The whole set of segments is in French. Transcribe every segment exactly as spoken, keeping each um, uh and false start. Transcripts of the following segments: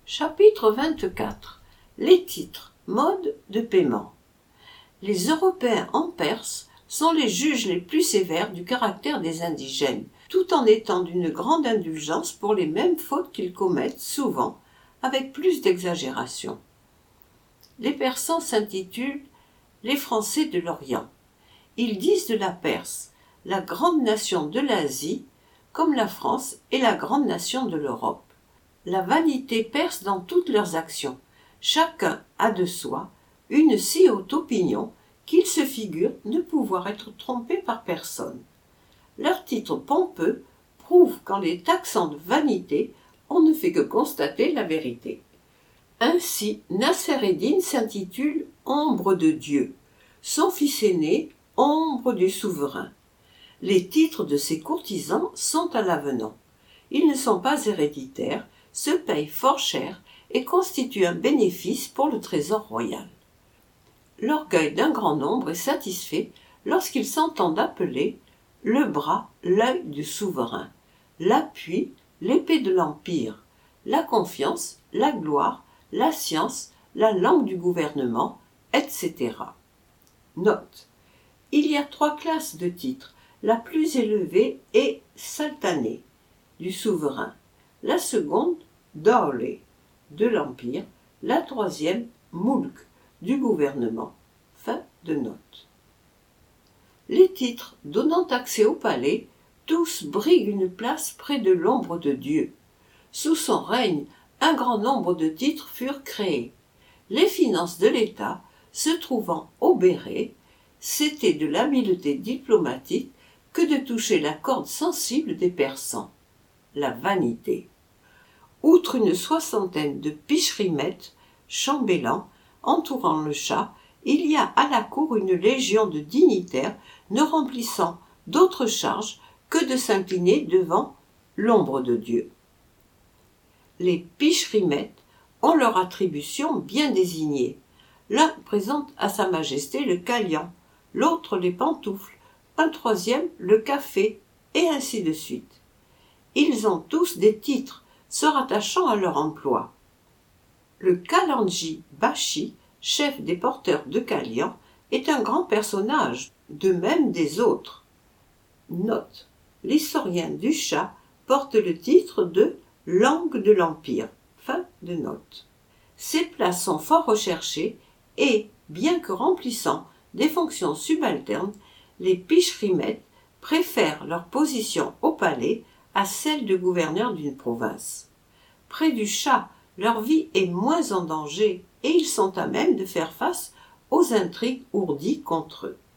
Chapitre vingt-quatre. Les titres, mode de paiement. Les Européens en Perse sont les juges les plus sévères du caractère des indigènes, tout en étant d'une grande indulgence pour les mêmes fautes qu'ils commettent souvent, avec plus d'exagération. Les Persans s'intitulent « Les Français de l'Orient ». Ils disent de la Perse « la grande nation de l'Asie », comme la France est la grande nation de l'Europe. La vanité perce dans toutes leurs actions. Chacun a de soi une si haute opinion qu'il se figure ne pouvoir être trompé par personne. Leurs titres pompeux prouvent qu'en les taxant de vanité, on ne fait que constater la vérité. Ainsi, Nasser-ed-Din s'intitule « Ombre de Dieu », son fils aîné « Ombre du souverain ». Les titres de ces courtisans sont à l'avenant. Ils ne sont pas héréditaires, se payent fort cher et constituent un bénéfice pour le trésor royal. L'orgueil d'un grand nombre est satisfait lorsqu'ils s'entendent appeler le bras, l'œil du souverain, l'appui, l'épée de l'empire, la confiance, la gloire, la science, la langue du gouvernement, et cetera. Note. Il y a trois classes de titres. La plus élevée est Saltaneh, du souverain. La seconde, Dawleh, de l'empire. La troisième, Moulk, du gouvernement. Fin de note. Les titres donnant accès au palais, tous briguent une place près de l'ombre de Dieu. Sous son règne, un grand nombre de titres furent créés. Les finances de l'État, se trouvant obérées, c'était de l'habileté diplomatique que de toucher la corde sensible des Persans, la vanité. Outre une soixantaine de picherimettes, chambellans, entourant le Shah, il y a à la cour une légion de dignitaires ne remplissant d'autres charges que de s'incliner devant l'ombre de Dieu. Les picherimettes ont leur attribution bien désignée. L'un présente à Sa Majesté le kalian, l'autre les pantoufles, un troisième le café, et ainsi de suite. Ils ont tous des titres se rattachant à leur emploi. Le Kalandji Bashi, chef des porteurs de kalian, est un grand personnage, de même des autres. Note. L'historien du Shah porte le titre de langue de l'empire. Fin de note. Ces places sont fort recherchées et, bien que remplissant des fonctions subalternes, les picherimettes préfèrent leur position au palais à celle de gouverneur d'une province. Près du Shah, leur vie est moins en danger et ils sont à même de faire face aux intrigues ourdies contre eux.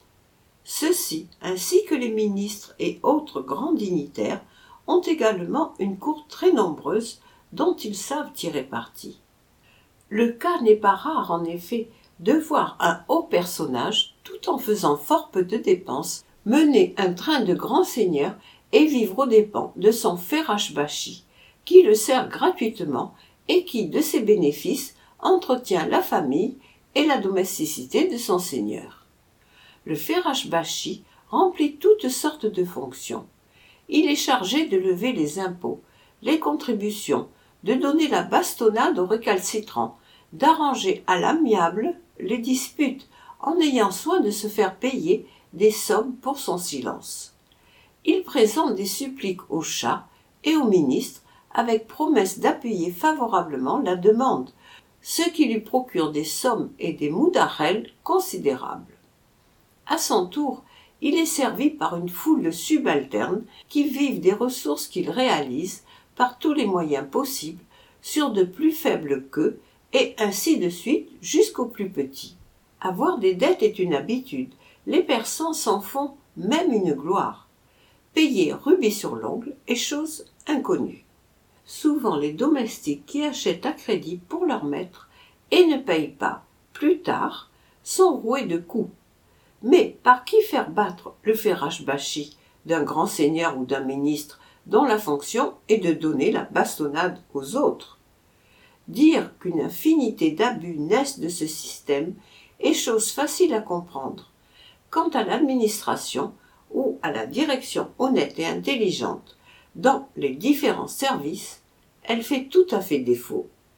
Ceux-ci, ainsi que les ministres et autres grands dignitaires, ont également une cour très nombreuse dont ils savent tirer parti. Le cas n'est pas rare, en effet, de voir un haut personnage, tout en faisant fort peu de dépenses, mener un train de grand seigneur et vivre aux dépens de son Ferrash-Bashi, qui le sert gratuitement et qui, de ses bénéfices, entretient la famille et la domesticité de son seigneur. Le Ferrash-Bashi remplit toutes sortes de fonctions. Il est chargé de lever les impôts, les contributions, de donner la bastonnade aux récalcitrants, d'arranger à l'amiable les disputes, en ayant soin de se faire payer des sommes pour son silence. Il présente des suppliques au Shah et au ministre avec promesse d'appuyer favorablement la demande, ce qui lui procure des sommes et des moudarels considérables. À son tour, il est servi par une foule de subalternes qui vivent des ressources qu'il réalise par tous les moyens possibles sur de plus faibles qu'eux, et ainsi de suite jusqu'aux plus petits. Avoir des dettes est une habitude, les Persans s'en font même une gloire. Payer rubis sur l'ongle est chose inconnue. Souvent les domestiques qui achètent à crédit pour leur maître et ne payent pas, plus tard, sont roués de coups. Mais par qui faire battre le Ferrash-Bashi d'un grand seigneur ou d'un ministre dont la fonction est de donner la bastonnade aux autres? Dire qu'une infinité d'abus naissent de ce système est chose facile à comprendre. Quant à l'administration ou à la direction honnête et intelligente dans les différents services, elle fait tout à fait défaut.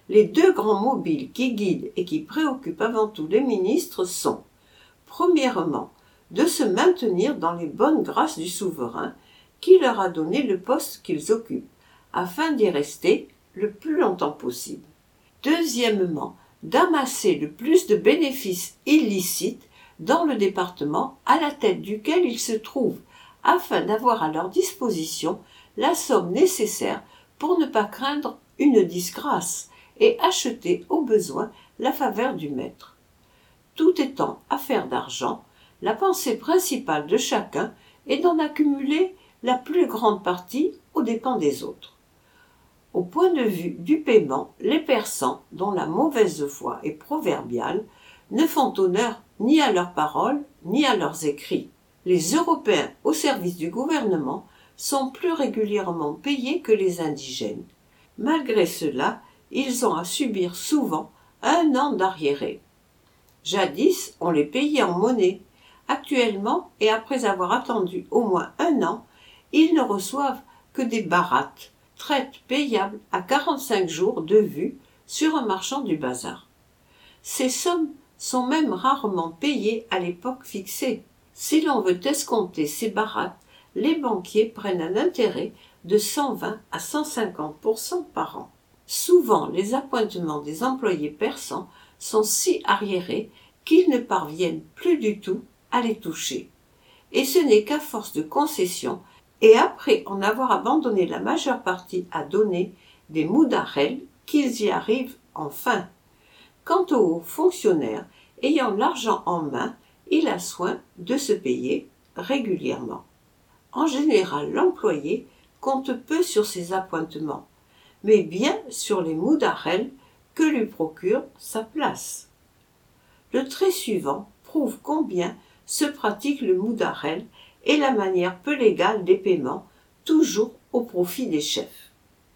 Les deux grands mobiles qui guident et qui préoccupent avant tout les ministres sont, premièrement, de se maintenir dans les bonnes grâces du souverain qui leur a donné le poste qu'ils occupent, afin d'y rester le plus longtemps possible. Deuxièmement, d'amasser le plus de bénéfices illicites dans le département à la tête duquel ils se trouvent, afin d'avoir à leur disposition la somme nécessaire pour ne pas craindre une disgrâce et acheter au besoin la faveur du maître. Tout étant affaire d'argent, la pensée principale de chacun est d'en accumuler la plus grande partie aux dépens des autres. Au point de vue du paiement, les Persans, dont la mauvaise foi est proverbiale, ne font honneur ni à leurs paroles ni à leurs écrits. Les Européens au service du gouvernement sont plus régulièrement payés que les indigènes. Malgré cela, ils ont à subir souvent un an d'arriérés. Jadis, on les payait en monnaie. Actuellement, et après avoir attendu au moins un an, ils ne reçoivent que des barates, traite payable à quarante-cinq jours de vue sur un marchand du bazar. Ces sommes sont même rarement payées à l'époque fixée. Si l'on veut escompter ces barates, les banquiers prennent un intérêt de cent vingt à cent cinquante pour cent par an. Souvent, les appointements des employés persans sont si arriérés qu'ils ne parviennent plus du tout à les toucher. Et ce n'est qu'à force de concessions et après en avoir abandonné la majeure partie à donner des moudarels qu'ils y arrivent enfin. Quant aux fonctionnaires ayant l'argent en main, il a soin de se payer régulièrement. En général, l'employé compte peu sur ses appointements, mais bien sur les moudarels que lui procure sa place. Le trait suivant prouve combien se pratique le moudarel et la manière peu légale des paiements, toujours au profit des chefs.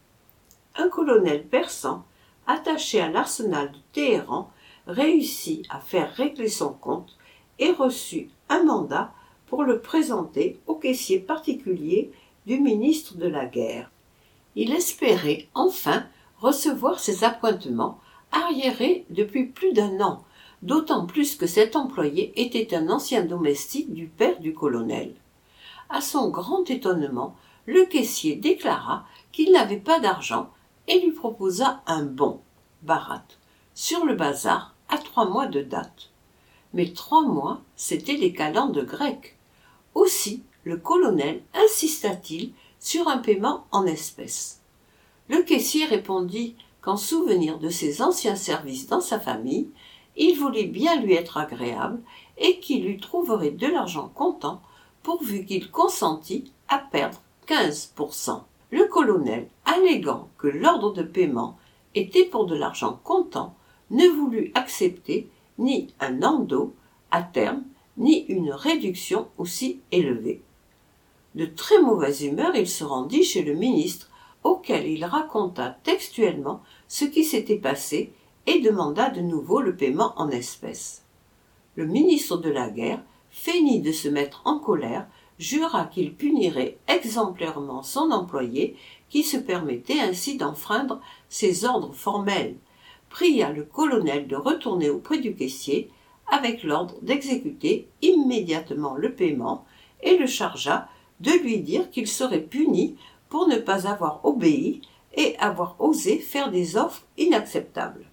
Un colonel persan, attaché à l'arsenal de Téhéran, réussit à faire régler son compte et reçut un mandat pour le présenter au caissier particulier du ministre de la guerre. Il espérait enfin recevoir ses appointements arriérés depuis plus d'un an, d'autant plus que cet employé était un ancien domestique du père du colonel. À son grand étonnement, le caissier déclara qu'il n'avait pas d'argent et lui proposa un bon, barat, sur le bazar à trois mois de date. Mais trois mois, c'étaient les calendes grecques. Aussi, le colonel insista-t-il sur un paiement en espèces. Le caissier répondit qu'en souvenir de ses anciens services dans sa famille, il voulait bien lui être agréable et qu'il lui trouverait de l'argent comptant pourvu qu'il consentît à perdre quinze pour cent. Le colonel, alléguant que l'ordre de paiement était pour de l'argent comptant, ne voulut accepter ni un endo à terme, ni une réduction aussi élevée. De très mauvaise humeur, il se rendit chez le ministre, auquel il raconta textuellement ce qui s'était passé et demanda de nouveau le paiement en espèces. Le ministre de la guerre feignit de se mettre en colère, jura qu'il punirait exemplairement son employé qui se permettait ainsi d'enfreindre ses ordres formels, pria le colonel de retourner auprès du caissier avec l'ordre d'exécuter immédiatement le paiement et le chargea de lui dire qu'il serait puni pour ne pas avoir obéi et avoir osé faire des offres inacceptables.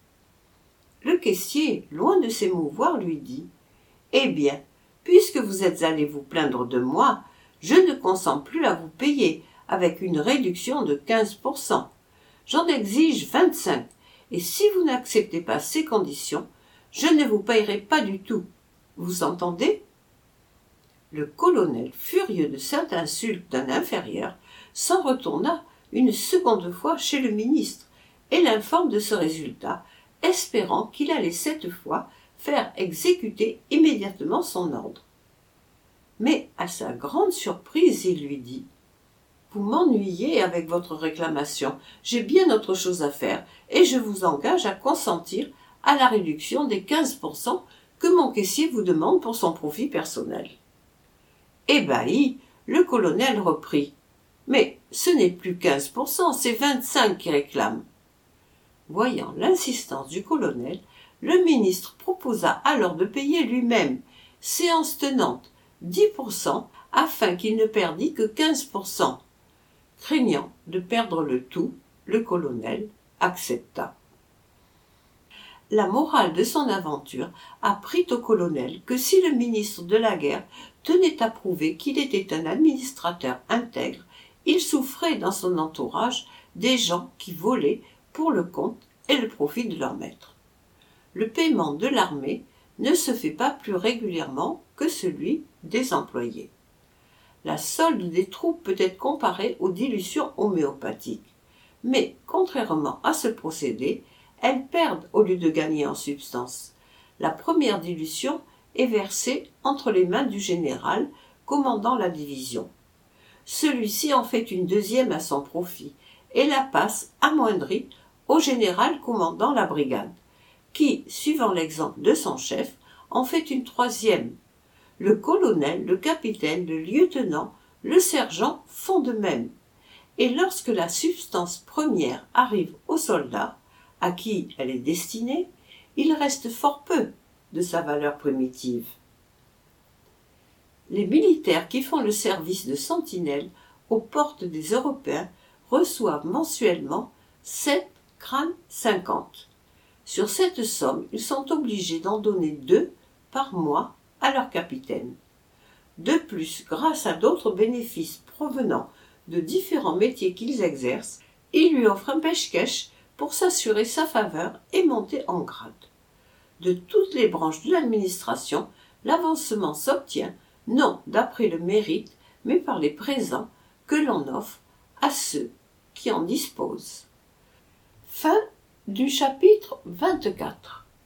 Le caissier, loin de s'émouvoir, lui dit « Eh bien, puisque vous êtes allé vous plaindre de moi, je ne consens plus à vous payer avec une réduction de quinze pour cent. J'en exige vingt-cinq, et si vous n'acceptez pas ces conditions, je ne vous payerai pas du tout. Vous entendez ?» Le colonel, furieux de cette insulte d'un inférieur, s'en retourna une seconde fois chez le ministre et l'informe de ce résultat, espérant qu'il allait cette fois faire exécuter immédiatement son ordre. Mais, à sa grande surprise, il lui dit « Vous m'ennuyez avec votre réclamation, j'ai bien autre chose à faire, et je vous engage à consentir à la réduction des quinze pour cent que mon caissier vous demande pour son profit personnel. » Ébahi, le colonel reprit « Mais ce n'est plus quinze pour cent, c'est vingt-cinq qui réclame. » Voyant l'insistance du colonel, le ministre proposa alors de payer lui-même, séance tenante, dix pour cent afin qu'il ne perdît que quinze pour cent. Craignant de perdre le tout, le colonel accepta. La morale de son aventure apprit au colonel que si le ministre de la guerre tenait à prouver qu'il était un administrateur intègre, il souffrait dans son entourage des gens qui volaient pour le compte et le profit de leur maître. Le paiement de l'armée ne se fait pas plus régulièrement que celui des employés. La solde des troupes peut être comparée aux dilutions homéopathiques, mais contrairement à ce procédé, elles perdent au lieu de gagner en substance. La première dilution est versée entre les mains du général commandant la division. Celui-ci en fait une deuxième à son profit et la passe amoindrie au général commandant la brigade, qui, suivant l'exemple de son chef, en fait une troisième. Le colonel, le capitaine, le lieutenant, le sergent font de même. Et lorsque la substance première arrive aux soldats, à qui elle est destinée, il reste fort peu de sa valeur primitive. Les militaires qui font le service de sentinelle aux portes des Européens reçoivent mensuellement sept crânes cinquante. Sur cette somme, ils sont obligés d'en donner deux par mois à leur capitaine. De plus, grâce à d'autres bénéfices provenant de différents métiers qu'ils exercent, ils lui offrent un pêche-cache pour s'assurer sa faveur et monter en grade. De toutes les branches de l'administration, l'avancement s'obtient non d'après le mérite, mais par les présents que l'on offre à ceux qui en disposent. Fin du chapitre vingt-quatre.